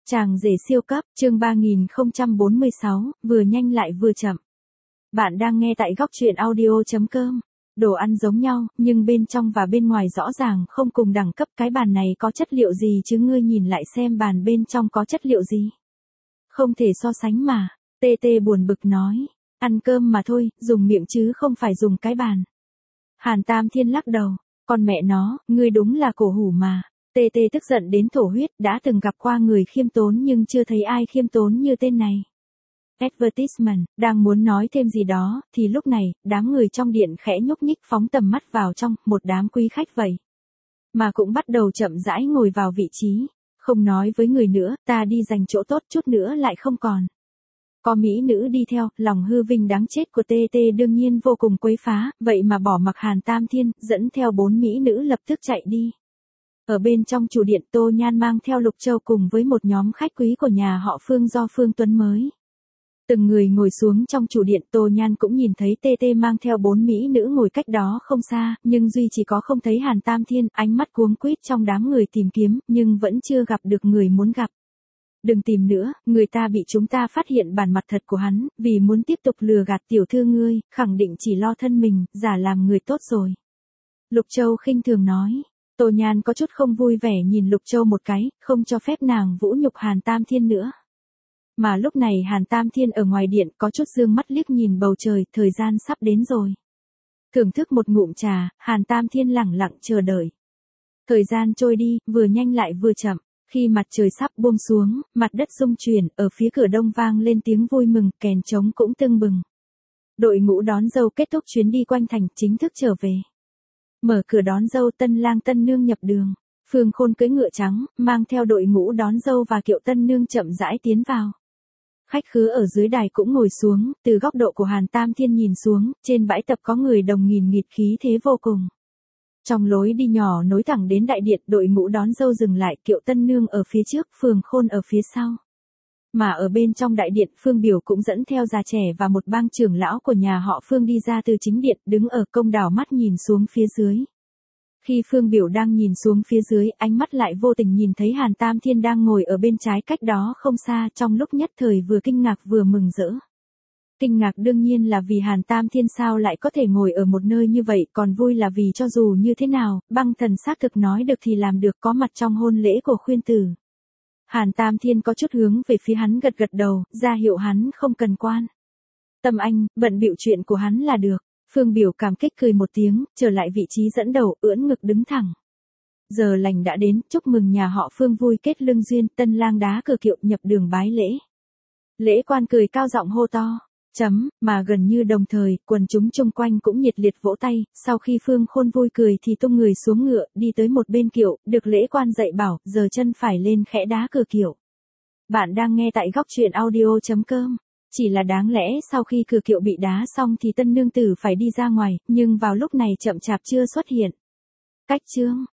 Chàng rể siêu cấp, chương 3046, vừa nhanh lại vừa chậm. Bạn đang nghe tại góc truyện audio.com. Đồ ăn giống nhau, nhưng bên trong và bên ngoài rõ ràng không cùng đẳng cấp. Cái bàn này có chất liệu gì chứ, ngươi nhìn lại xem bàn bên trong có chất liệu gì. Không thể so sánh mà. Tê Tê buồn bực nói. Ăn cơm mà thôi, dùng miệng chứ không phải dùng cái bàn. Hàn Tam Thiên lắc đầu. Con mẹ nó, ngươi đúng là cổ hủ mà. Tê Tê tức giận đến thổ huyết, đã từng gặp qua người khiêm tốn nhưng chưa thấy ai khiêm tốn như tên này. Advertisement, đang muốn nói thêm gì đó, thì lúc này, đám người trong điện khẽ nhúc nhích phóng tầm mắt vào trong, một đám quý khách vậy. Mà cũng bắt đầu chậm rãi ngồi vào vị trí, không nói với người nữa, ta đi giành chỗ tốt chút nữa lại không còn. Có mỹ nữ đi theo, lòng hư vinh đáng chết của Tê Tê đương nhiên vô cùng quấy phá, vậy mà bỏ mặc Hàn Tam Thiên, dẫn theo 4 mỹ nữ lập tức chạy đi. Ở bên trong chủ điện, Tô Nhan mang theo Lục Châu cùng với một nhóm khách quý của nhà họ Phương do Phương Tuấn mới. Từng người ngồi xuống trong chủ điện, Tô Nhan cũng nhìn thấy Tê Tê mang theo 4 mỹ nữ ngồi cách đó không xa, nhưng duy chỉ có không thấy Hàn Tam Thiên, ánh mắt cuống quýt trong đám người tìm kiếm, nhưng vẫn chưa gặp được người muốn gặp. Đừng tìm nữa, người ta bị chúng ta phát hiện bản mặt thật của hắn, vì muốn tiếp tục lừa gạt tiểu thư ngươi, khẳng định chỉ lo thân mình, giả làm người tốt rồi. Lục Châu khinh thường nói. Tô Nhan có chút không vui vẻ nhìn Lục Châu một cái, không cho phép nàng vũ nhục Hàn Tam Thiên nữa. Mà lúc này Hàn Tam Thiên ở ngoài điện có chút dương mắt liếc nhìn bầu trời, thời gian sắp đến rồi. Thưởng thức một ngụm trà, Hàn Tam Thiên lẳng lặng chờ đợi. Thời gian trôi đi, vừa nhanh lại vừa chậm. Khi mặt trời sắp buông xuống, mặt đất rung chuyển, ở phía cửa đông vang lên tiếng vui mừng, kèn trống cũng tưng bừng. Đội ngũ đón dâu kết thúc chuyến đi quanh thành, chính thức trở về. Mở cửa đón dâu, tân lang tân nương nhập đường. Phương Khôn cưỡi ngựa trắng, mang theo đội ngũ đón dâu và kiệu tân nương chậm rãi tiến vào. Khách khứa ở dưới đài cũng ngồi xuống, từ góc độ của Hàn Tam Thiên nhìn xuống, trên bãi tập có người đồng nghìn nghịt khí thế vô cùng. Trong lối đi nhỏ nối thẳng đến đại điện, đội ngũ đón dâu dừng lại, kiệu tân nương ở phía trước, Phương Khôn ở phía sau. Mà ở bên trong đại điện, Phương Biểu cũng dẫn theo già trẻ và một bang trưởng lão của nhà họ Phương đi ra từ chính điện, đứng ở công đảo mắt nhìn xuống phía dưới. Khi Phương Biểu đang nhìn xuống phía dưới, ánh mắt lại vô tình nhìn thấy Hàn Tam Thiên đang ngồi ở bên trái cách đó không xa, trong lúc nhất thời vừa kinh ngạc vừa mừng rỡ. Kinh ngạc đương nhiên là vì Hàn Tam Thiên sao lại có thể ngồi ở một nơi như vậy, còn vui là vì cho dù như thế nào, băng thần xác thực nói được thì làm được, có mặt trong hôn lễ của khuyên tử. Hàn Tam Thiên có chút hướng về phía hắn gật gật đầu, ra hiệu hắn không cần quan tâm anh, bận bịu chuyện của hắn là được. Phương Biểu cảm kích cười một tiếng, trở lại vị trí dẫn đầu, ưỡn ngực đứng thẳng. Giờ lành đã đến, chúc mừng nhà họ Phương vui kết lương duyên, tân lang đá cửa kiệu nhập đường bái lễ. Lễ quan cười cao giọng hô to. Mà gần như đồng thời, quần chúng chung quanh cũng nhiệt liệt vỗ tay, sau khi Phương Khôn vui cười thì tung người xuống ngựa, đi tới một bên kiệu, được lễ quan dạy bảo, giờ chân phải lên khẽ đá cửa kiệu. Bạn đang nghe tại góc truyện audio.com. Chỉ là đáng lẽ sau khi cửa kiệu bị đá xong thì tân nương tử phải đi ra ngoài, nhưng vào lúc này chậm chạp chưa xuất hiện. Cách chương.